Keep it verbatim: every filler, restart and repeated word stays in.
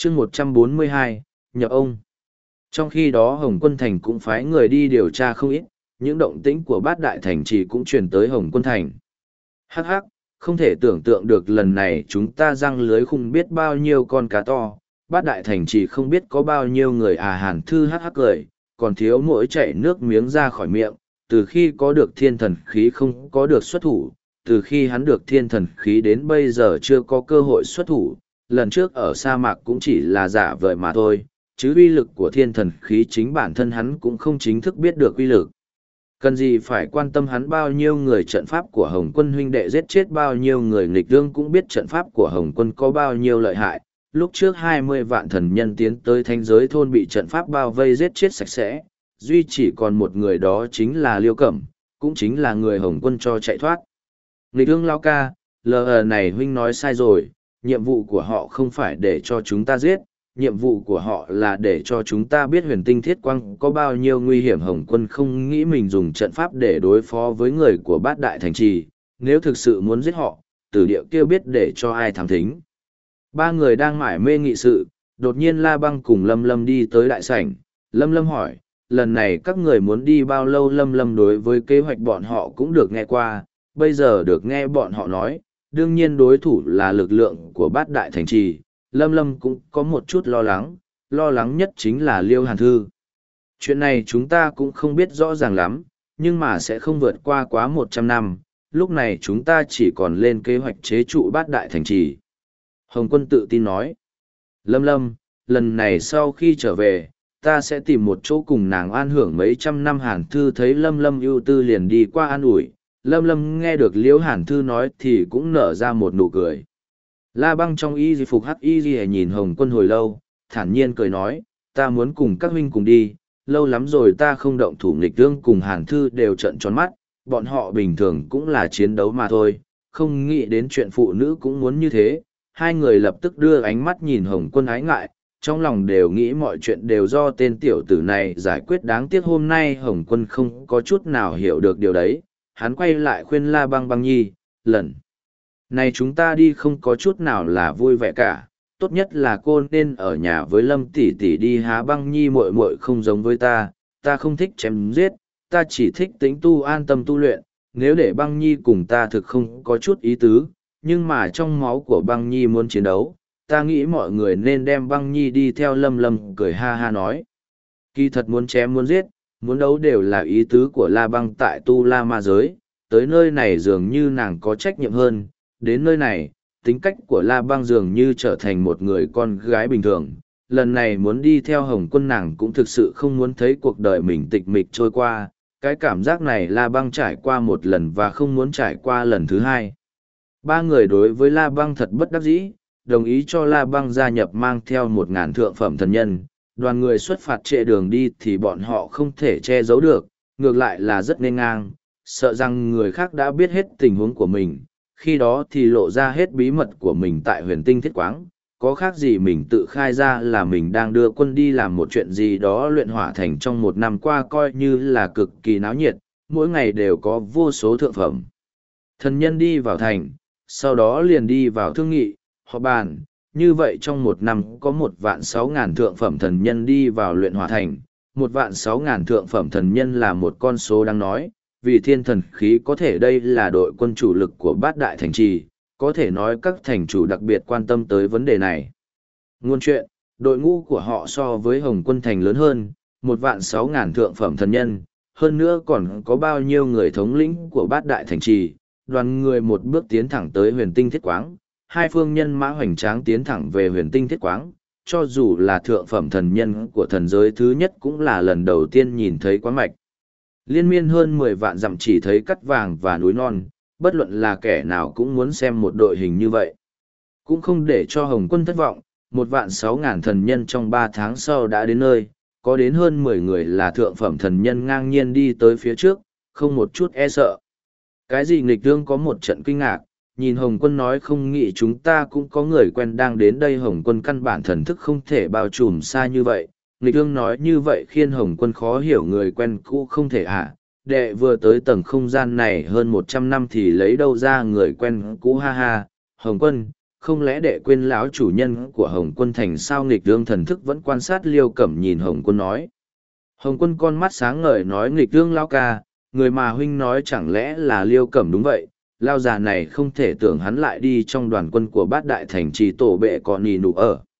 chương một trăm bốn mươi hai, nhập ông. Trong khi đó Hồng Quân Thành cũng phái người đi điều tra không ít, những động tĩnh của bát đại thành trì cũng truyền tới Hồng Quân Thành. Hắc hắc, không thể tưởng tượng được lần này chúng ta răng lưới không biết bao nhiêu con cá to, bát đại thành trì không biết có bao nhiêu người. À, Hàn Thư hắc hắc cười, còn thiếu mỗi chảy nước miếng ra khỏi miệng. Từ khi có được thiên thần khí không có được xuất thủ, từ khi hắn được thiên thần khí đến bây giờ chưa có cơ hội xuất thủ, lần trước ở sa mạc cũng chỉ là giả vời mà thôi, chứ uy lực của thiên thần khí chính bản thân hắn cũng không chính thức biết được uy lực. Cần gì phải quan tâm hắn bao nhiêu người, trận pháp của Hồng Quân huynh đệ giết chết bao nhiêu người. Nghịch Đương cũng biết trận pháp của Hồng Quân có bao nhiêu lợi hại. Lúc trước hai mươi vạn thần nhân tiến tới thanh giới thôn bị trận pháp bao vây giết chết sạch sẽ, duy chỉ còn một người, đó chính là Liêu Cẩm, cũng chính là người Hồng Quân cho chạy thoát. Nghịch Đương lao ca, lờ này huynh nói sai rồi, nhiệm vụ của họ không phải để cho chúng ta giết, nhiệm vụ của họ là để cho chúng ta biết huyền tinh thiết quang có bao nhiêu nguy hiểm. Hồng Quân không nghĩ mình dùng trận pháp để đối phó với người của bát đại thành trì, nếu thực sự muốn giết họ, tử địa kêu biết để cho ai thám thính. Ba người đang mải mê nghị sự, đột nhiên La Băng cùng Lâm Lâm đi tới đại sảnh. Lâm Lâm hỏi, lần này các người muốn đi bao lâu? Lâm Lâm đối với kế hoạch bọn họ cũng được nghe qua, bây giờ được nghe bọn họ nói, đương nhiên đối thủ là lực lượng của bát đại thành trì. Lâm Lâm cũng có một chút lo lắng, lo lắng nhất chính là Liêu Hàn Thư. Chuyện này chúng ta cũng không biết rõ ràng lắm, nhưng mà sẽ không vượt qua quá một trăm năm, lúc này chúng ta chỉ còn lên kế hoạch chế trụ bát đại thành trì. Hồng Quân tự tin nói, Lâm Lâm, lần này sau khi trở về, ta sẽ tìm một chỗ cùng nàng an hưởng mấy trăm năm. Hàn Thư thấy Lâm Lâm ưu tư liền đi qua an ủi. Lâm Lâm nghe được Liễu Hàn Thư nói thì cũng nở ra một nụ cười. La Băng trong y di phục hắc y di nhìn Hồng Quân hồi lâu, thản nhiên cười nói, ta muốn cùng các huynh cùng đi, lâu lắm rồi ta không động thủ. Nghịch Đương cùng Hàn Thư đều trợn tròn mắt, bọn họ bình thường cũng là chiến đấu mà thôi, không nghĩ đến chuyện phụ nữ cũng muốn như thế. Hai người lập tức đưa ánh mắt nhìn Hồng Quân ái ngại, trong lòng đều nghĩ mọi chuyện đều do tên tiểu tử này giải quyết. Đáng tiếc hôm nay Hồng Quân không có chút nào hiểu được điều đấy, hắn quay lại khuyên La Băng Băng nhi, lần này chúng ta đi không có chút nào là vui vẻ cả, tốt nhất là cô nên ở nhà với Lâm tỷ tỷ đi. Há Băng nhi muội muội không giống với ta, ta không thích chém giết, ta chỉ thích tĩnh tu an tâm tu luyện. Nếu để Băng nhi cùng ta thực không có chút ý tứ, nhưng mà trong máu của Băng nhi muốn chiến đấu, ta nghĩ mọi người nên đem Băng nhi đi theo. Lâm Lâm cười ha ha nói, kỳ thật muốn chém muốn giết, muốn đấu đều là ý tứ của La Băng tại tu la ma giới, tới nơi này dường như nàng có trách nhiệm hơn. Đến nơi này, tính cách của La Băng dường như trở thành một người con gái bình thường. Lần này muốn đi theo Hồng Quân, nàng cũng thực sự không muốn thấy cuộc đời mình tịch mịch trôi qua. Cái cảm giác này La Băng trải qua một lần và không muốn trải qua lần thứ hai. Ba người đối với La Băng thật bất đắc dĩ, đồng ý cho La Băng gia nhập mang theo một ngàn thượng phẩm thần nhân. Đoàn người xuất phạt trệ đường đi thì bọn họ không thể che giấu được, ngược lại là rất nên ngang, sợ rằng người khác đã biết hết tình huống của mình, khi đó thì lộ ra hết bí mật của mình tại huyền tinh thiết quáng. Có khác gì mình tự khai ra là mình đang đưa quân đi làm một chuyện gì đó. Luyện hỏa thành trong một năm qua coi như là cực kỳ náo nhiệt, mỗi ngày đều có vô số thượng phẩm thần nhân đi vào thành, sau đó liền đi vào thương nghị, họp bàn. Như vậy trong một năm có một vạn sáu ngàn thượng phẩm thần nhân đi vào luyện hỏa thành. Một vạn sáu ngàn thượng phẩm thần nhân là một con số đáng nói, vì thiên thần khí có thể đây là đội quân chủ lực của bát đại thành trì, có thể nói các thành chủ đặc biệt quan tâm tới vấn đề này. Ngôn chuyện, đội ngũ của họ so với Hồng Quân thành lớn hơn, một vạn sáu ngàn thượng phẩm thần nhân, hơn nữa còn có bao nhiêu người thống lĩnh của bát đại thành trì. Đoàn người một bước tiến thẳng tới huyền tinh thiết quáng, hai phương nhân mã hoành tráng tiến thẳng về huyền tinh thiết quáng. Cho dù là thượng phẩm thần nhân của thần giới thứ nhất cũng là lần đầu tiên nhìn thấy quáng mạch. Liên miên hơn mười vạn dặm chỉ thấy cắt vàng và núi non, bất luận là kẻ nào cũng muốn xem một đội hình như vậy. Cũng không để cho Hồng Quân thất vọng, một vạn sáu ngàn thần nhân trong ba tháng sau đã đến nơi, có đến hơn mười người là thượng phẩm thần nhân ngang nhiên đi tới phía trước, không một chút e sợ. Cái gì Nghịch Đương có một trận kinh ngạc, nhìn Hồng Quân nói không nghĩ chúng ta cũng có người quen đang đến đây. Hồng Quân căn bản thần thức không thể bao trùm xa như vậy. Nghịch Đương nói như vậy khiến Hồng Quân khó hiểu, người quen cũ không thể à. Đệ vừa tới tầng không gian này hơn một trăm năm thì lấy đâu ra người quen cũ, ha ha. Hồng Quân, không lẽ đệ quên lão chủ nhân của Hồng Quân Thành sao? Nghịch Tương thần thức vẫn quan sát Liêu Cẩm nhìn Hồng Quân nói. Hồng Quân con mắt sáng ngời nói, Nghịch Tương lão ca, người mà huynh nói chẳng lẽ là Liêu Cẩm? Đúng vậy, lao già này không thể tưởng hắn lại đi trong đoàn quân của bát đại thành trì tổ bệ còn nì nụ ở.